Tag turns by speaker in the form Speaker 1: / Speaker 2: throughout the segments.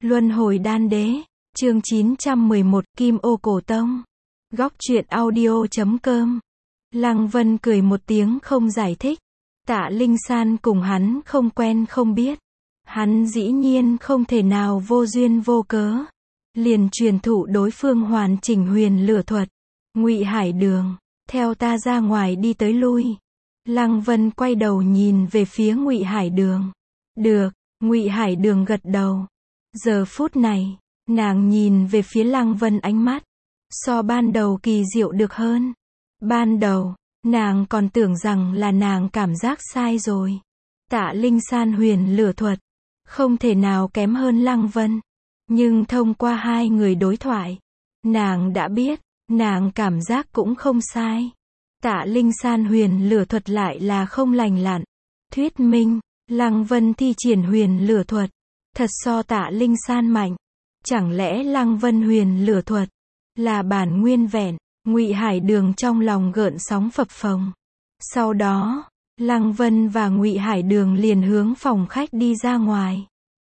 Speaker 1: Luân hồi đan đế, chương 911, Kim Ô Cổ Tông. Góc truyện audio.com. Lăng Vân cười một tiếng không giải thích. Tạ Linh San cùng hắn không quen không biết. Hắn dĩ nhiên không thể nào vô duyên vô cớ liền truyền thụ đối phương hoàn chỉnh huyền lửa thuật. Ngụy Hải Đường, theo ta ra ngoài đi tới lui. Lăng Vân quay đầu nhìn về phía Ngụy Hải Đường. Được, Ngụy Hải Đường gật đầu. Giờ phút này, nàng nhìn về phía Lăng Vân ánh mắt so ban đầu kỳ diệu được hơn. Ban đầu, nàng còn tưởng rằng là nàng cảm giác sai rồi. Tạ Linh San huyền lửa thuật không thể nào kém hơn Lăng Vân. Nhưng thông qua hai người đối thoại, nàng đã biết, nàng cảm giác cũng không sai. Tạ Linh San huyền lửa thuật lại là không lành lặn. Thuyết minh, Lăng Vân thi triển huyền lửa thuật thật so Tạ Linh San mạnh. Chẳng lẽ Lăng Vân huyền lửa thuật là bản nguyên vẹn? Ngụy Hải Đường trong lòng gợn sóng phập phồng. Sau đó, Lăng Vân và Ngụy Hải Đường liền hướng phòng khách đi ra ngoài.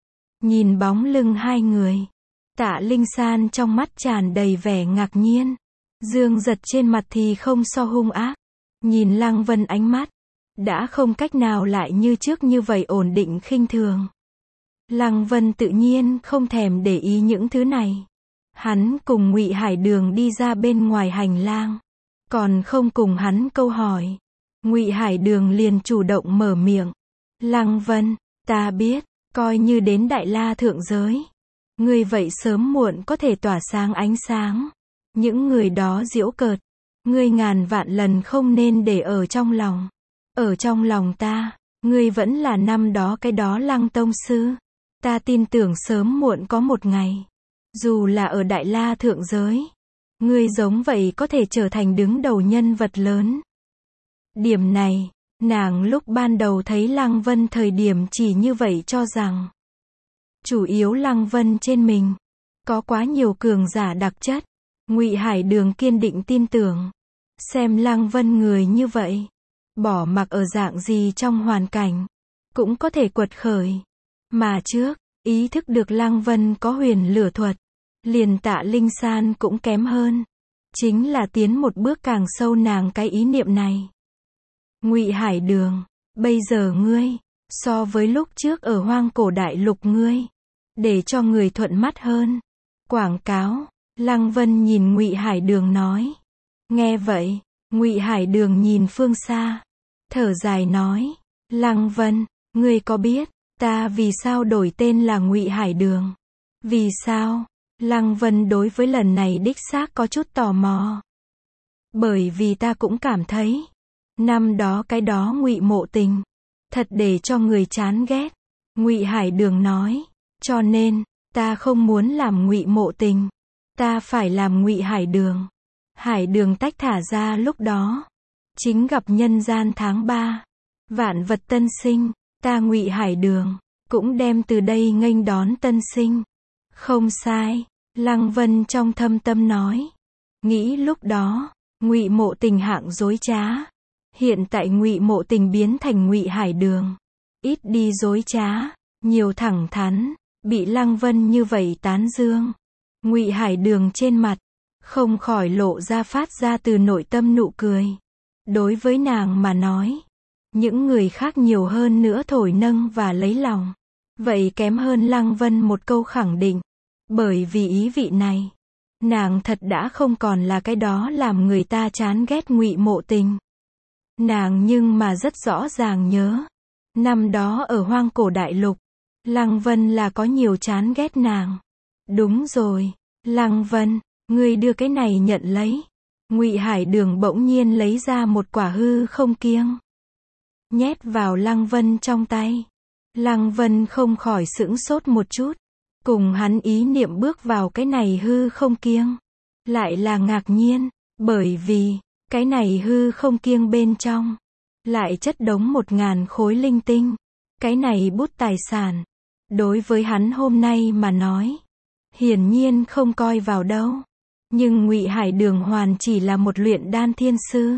Speaker 1: Nhìn bóng lưng hai người, Tạ Linh San trong mắt tràn đầy vẻ ngạc nhiên. Dương Giật trên mặt thì không so hung ác. Nhìn Lăng Vân ánh mắt đã không cách nào lại như trước như vậy ổn định khinh thường. Lăng Vân tự nhiên không thèm để ý những thứ này. Hắn cùng Ngụy Hải Đường đi ra bên ngoài hành lang, còn không cùng hắn câu hỏi. Ngụy Hải Đường liền chủ động mở miệng. Lăng Vân, ta biết, coi như đến Đại La thượng giới, ngươi vậy sớm muộn có thể tỏa sáng ánh sáng. Những người đó giễu cợt, ngươi ngàn vạn lần không nên để ở trong lòng. Ở trong lòng ta, ngươi vẫn là năm đó cái đó Lăng tông sư. Ta tin tưởng sớm muộn có một ngày, dù là ở Đại La thượng giới, ngươi giống vậy có thể trở thành đứng đầu nhân vật lớn. Điểm này, nàng lúc ban đầu thấy Lăng Vân thời điểm chỉ như vậy cho rằng. Chủ yếu Lăng Vân trên mình có quá nhiều cường giả đặc chất. Ngụy Hải Đường kiên định tin tưởng, xem Lăng Vân người như vậy, bỏ mặc ở dạng gì trong hoàn cảnh, cũng có thể quật khởi. Mà trước, ý thức được Lăng Vân có huyền lửa thuật, liền Tạ Linh San cũng kém hơn. Chính là tiến một bước càng sâu nàng cái ý niệm này. Ngụy Hải Đường, bây giờ ngươi, so với lúc trước ở Hoang Cổ Đại Lục ngươi, để cho người thuận mắt hơn. Quảng cáo, Lăng Vân nhìn Ngụy Hải Đường nói. Nghe vậy, Ngụy Hải Đường nhìn phương xa, thở dài nói. Lăng Vân, ngươi có biết ta vì sao đổi tên là Ngụy Hải Đường? Vì sao? Lăng Vân đối với lần này đích xác có chút tò mò. Bởi vì ta cũng cảm thấy, năm đó cái đó Ngụy Mộ Tình, thật để cho người chán ghét. Ngụy Hải Đường nói, cho nên, ta không muốn làm Ngụy Mộ Tình, ta phải làm Ngụy Hải Đường. Hải Đường tách thả ra lúc đó, chính gặp nhân gian tháng 3, vạn vật tân sinh, ta Ngụy Hải Đường cũng đem từ đây nghênh đón tân sinh. Không sai, Lăng Vân trong thâm tâm nói. Nghĩ lúc đó, Ngụy Mộ Tình hạng dối trá. Hiện tại Ngụy Mộ Tình biến thành Ngụy Hải Đường, ít đi dối trá, nhiều thẳng thắn, bị Lăng Vân như vậy tán dương. Ngụy Hải Đường trên mặt không khỏi lộ ra phát ra từ nội tâm nụ cười. Đối với nàng mà nói, những người khác nhiều hơn nữa thổi nâng và lấy lòng, vậy kém hơn Lăng Vân một câu khẳng định. Bởi vì ý vị này, nàng thật đã không còn là cái đó làm người ta chán ghét Ngụy Mộ Tình. Nàng nhưng mà rất rõ ràng nhớ, năm đó ở Hoang Cổ Đại Lục, Lăng Vân là có nhiều chán ghét nàng. Đúng rồi, Lăng Vân, ngươi đưa cái này nhận lấy. Ngụy Hải Đường bỗng nhiên lấy ra một quả hư không kiêng, nhét vào Lăng Vân trong tay. Lăng Vân không khỏi sững sốt một chút, cùng hắn ý niệm bước vào cái này hư không kiêng, lại là ngạc nhiên, bởi vì cái này hư không kiêng bên trong lại chất đống 1000 khối linh tinh. Cái này bút tài sản, đối với hắn hôm nay mà nói, hiển nhiên không coi vào đâu. Nhưng Ngụy Hải Đường hoàn chỉ là một luyện đan thiên sư.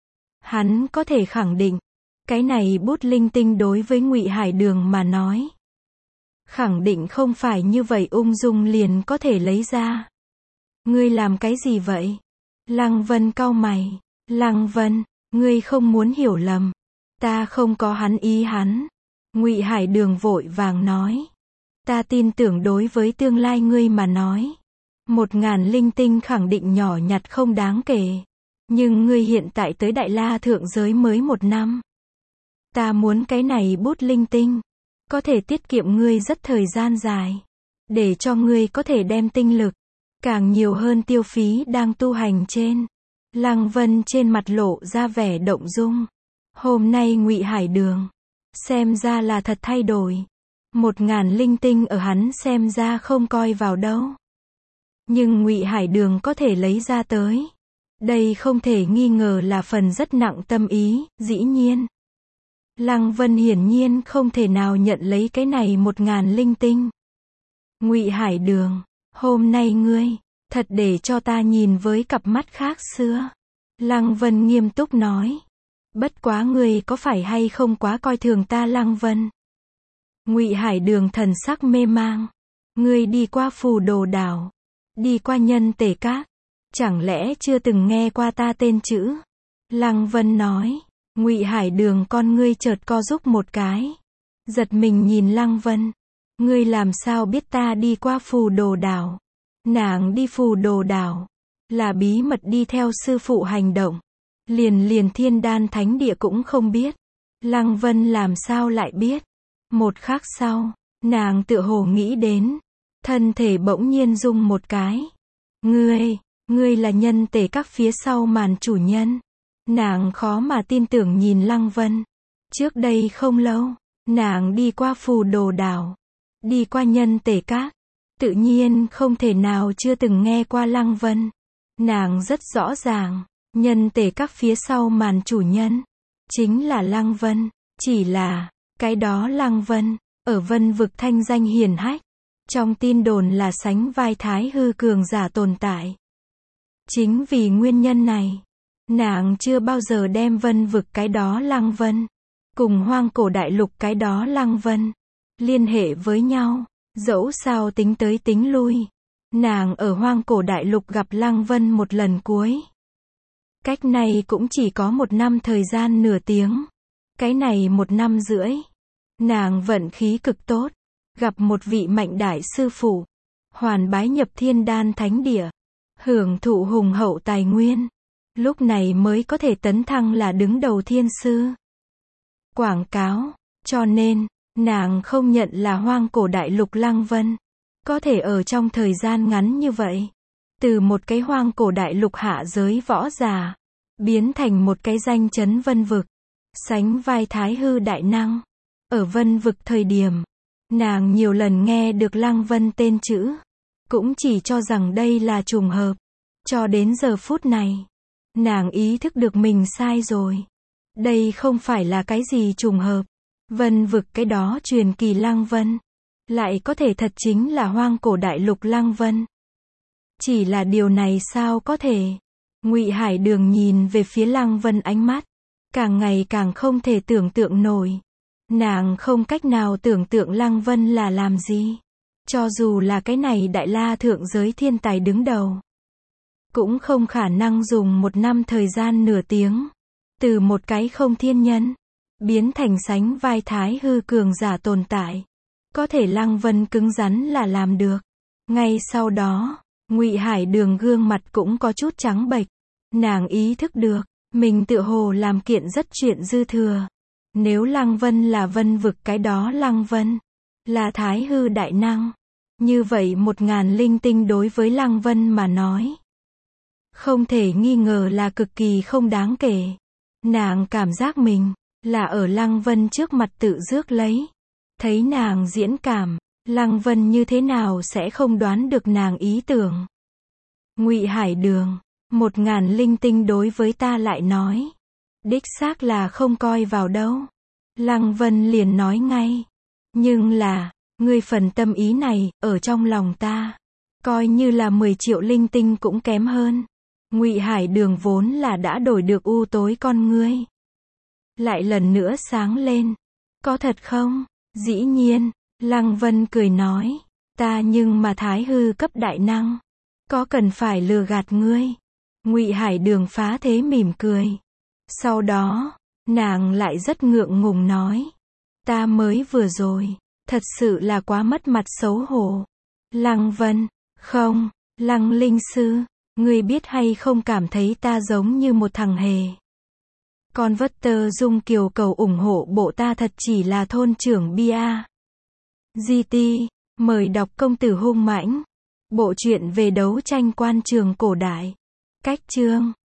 Speaker 1: Hắn có thể khẳng định, cái này bút linh tinh đối với Ngụy Hải Đường mà nói, Khẳng định không phải như vậy ung dung liền có thể lấy ra. Ngươi làm cái gì vậy? Lăng Vân cau mày. Lăng Vân, ngươi không muốn hiểu lầm. Ta không có hắn ý hắn. Ngụy Hải Đường vội vàng nói. Ta tin tưởng đối với tương lai ngươi mà nói. 1000 linh tinh khẳng định nhỏ nhặt không đáng kể. Nhưng ngươi hiện tại tới Đại La thượng giới mới 1 năm. Ta muốn cái này bút linh tinh. Có thể tiết kiệm ngươi rất thời gian dài. Để cho ngươi có thể đem tinh lực. Càng nhiều hơn tiêu phí đang tu hành trên. Lăng Vân trên mặt lộ ra vẻ động dung. Hôm nay Ngụy Hải Đường. Xem ra là thật thay đổi. 1000 linh tinh ở hắn xem ra không coi vào đâu. Nhưng Ngụy Hải Đường có thể lấy ra tới. Đây không thể nghi ngờ là phần rất nặng tâm ý, dĩ nhiên. Lăng Vân hiển nhiên không thể nào nhận lấy cái này 1000 linh tinh. Ngụy Hải Đường, hôm nay ngươi, thật để cho ta nhìn với cặp mắt khác xưa. Lăng Vân nghiêm túc nói. Bất quá ngươi có phải hay không quá coi thường ta Lăng Vân? Ngụy Hải Đường thần sắc mê mang. Ngươi đi qua Phù Đồ đảo, đi qua Nhân Tể Các, chẳng lẽ chưa từng nghe qua ta tên chữ? Lăng Vân nói. Ngụy Hải Đường con ngươi chợt co rúm một cái. Giật mình nhìn Lăng Vân. Ngươi làm sao biết ta đi qua Phù Đồ đảo? Nàng đi Phù Đồ đảo là bí mật đi theo sư phụ hành động. Liền Thiên Đan Thánh Địa cũng không biết. Lăng Vân làm sao lại biết? Một khắc sau, nàng tựa hồ nghĩ đến. Thân thể bỗng nhiên rung một cái. Ngươi là Nhân Tể Các phía sau màn chủ nhân. Nàng khó mà tin tưởng nhìn Lăng Vân. Trước đây không lâu, nàng đi qua Phù Đồ đảo, đi qua Nhân Tể Các. Tự nhiên không thể nào chưa từng nghe qua Lăng Vân. Nàng rất rõ ràng, Nhân Tể Các phía sau màn chủ nhân chính là Lăng Vân. Chỉ là, cái đó Lăng Vân, ở Vân vực thanh danh hiển hách. Trong tin đồn là sánh vai Thái Hư cường giả tồn tại. Chính vì nguyên nhân này, nàng chưa bao giờ đem Vân vực cái đó Lăng Vân, cùng Hoang Cổ Đại Lục cái đó Lăng Vân, liên hệ với nhau. Dẫu sao tính tới tính lui, nàng ở Hoang Cổ Đại Lục gặp Lăng Vân một lần cuối. Cách này cũng chỉ có 1 năm thời gian nửa tiếng. Cái này 1 năm rưỡi, nàng vận khí cực tốt, gặp một vị mạnh đại sư phụ, hoàn bái nhập Thiên Đan Thánh Địa, hưởng thụ hùng hậu tài nguyên, lúc này mới có thể tấn thăng là đứng đầu thiên sư. Quảng cáo, cho nên, nàng không nhận là Hoang Cổ Đại Lục Lăng Vân, có thể ở trong thời gian ngắn như vậy, từ một cái Hoang Cổ Đại Lục hạ giới võ giả, biến thành một cái danh chấn Vân vực, sánh vai Thái Hư đại năng. Ở Vân vực thời điểm, nàng nhiều lần nghe được Lăng Vân tên chữ, cũng chỉ cho rằng đây là trùng hợp. Cho đến giờ phút này, nàng ý thức được mình sai rồi. Đây không phải là cái gì trùng hợp. Vân vực cái đó truyền kỳ Lăng Vân, lại có thể thật chính là Hoang Cổ Đại Lục Lăng Vân. Chỉ là điều này sao có thể? Ngụy Hải Đường nhìn về phía Lăng Vân ánh mắt, càng ngày càng không thể tưởng tượng nổi. Nàng không cách nào tưởng tượng Lăng Vân là làm gì. Cho dù là cái này Đại La thượng giới thiên tài đứng đầu, cũng không khả năng dùng 1 năm thời gian nửa tiếng, từ một cái không thiên nhân, biến thành sánh vai Thái Hư cường giả tồn tại. Có thể Lăng Vân cứng rắn là làm được. Ngay sau đó, Ngụy Hải Đường gương mặt cũng có chút trắng bệch. Nàng ý thức được, mình tựa hồ làm kiện rất chuyện dư thừa. Nếu Lăng Vân là Vân vực cái đó Lăng Vân, là Thái Hư đại năng, như vậy 1000 linh tinh đối với Lăng Vân mà nói, không thể nghi ngờ là cực kỳ không đáng kể. Nàng cảm giác mình là ở Lăng Vân trước mặt tự rước lấy. Thấy nàng diễn cảm, Lăng Vân như thế nào sẽ không đoán được nàng ý tưởng. Ngụy Hải Đường, 1000 linh tinh đối với ta lại nói, đích xác là không coi vào đâu. Lăng Vân liền nói ngay. Nhưng là, ngươi phần tâm ý này, ở trong lòng ta, coi như là 10 triệu linh tinh cũng kém hơn. Ngụy Hải Đường vốn là đã đổi được u tối con ngươi, lại lần nữa sáng lên. Có thật không? Dĩ nhiên, Lăng Vân cười nói, ta nhưng mà thái hư cấp đại năng, có cần phải lừa gạt ngươi. Ngụy Hải Đường phá thế mỉm cười. Sau đó, nàng lại rất ngượng ngùng nói, ta mới vừa rồi, thật sự là quá mất mặt xấu hổ. Lăng Vân, không, Lăng Linh Sư, ngươi biết hay không cảm thấy ta giống như một thằng hề. Con vất tơ dung kiều cầu ủng hộ bộ ta thật chỉ là thôn trưởng bia. GT, mời đọc Công tử hung mãnh. Bộ truyện về đấu tranh quan trường cổ đại. Cách chương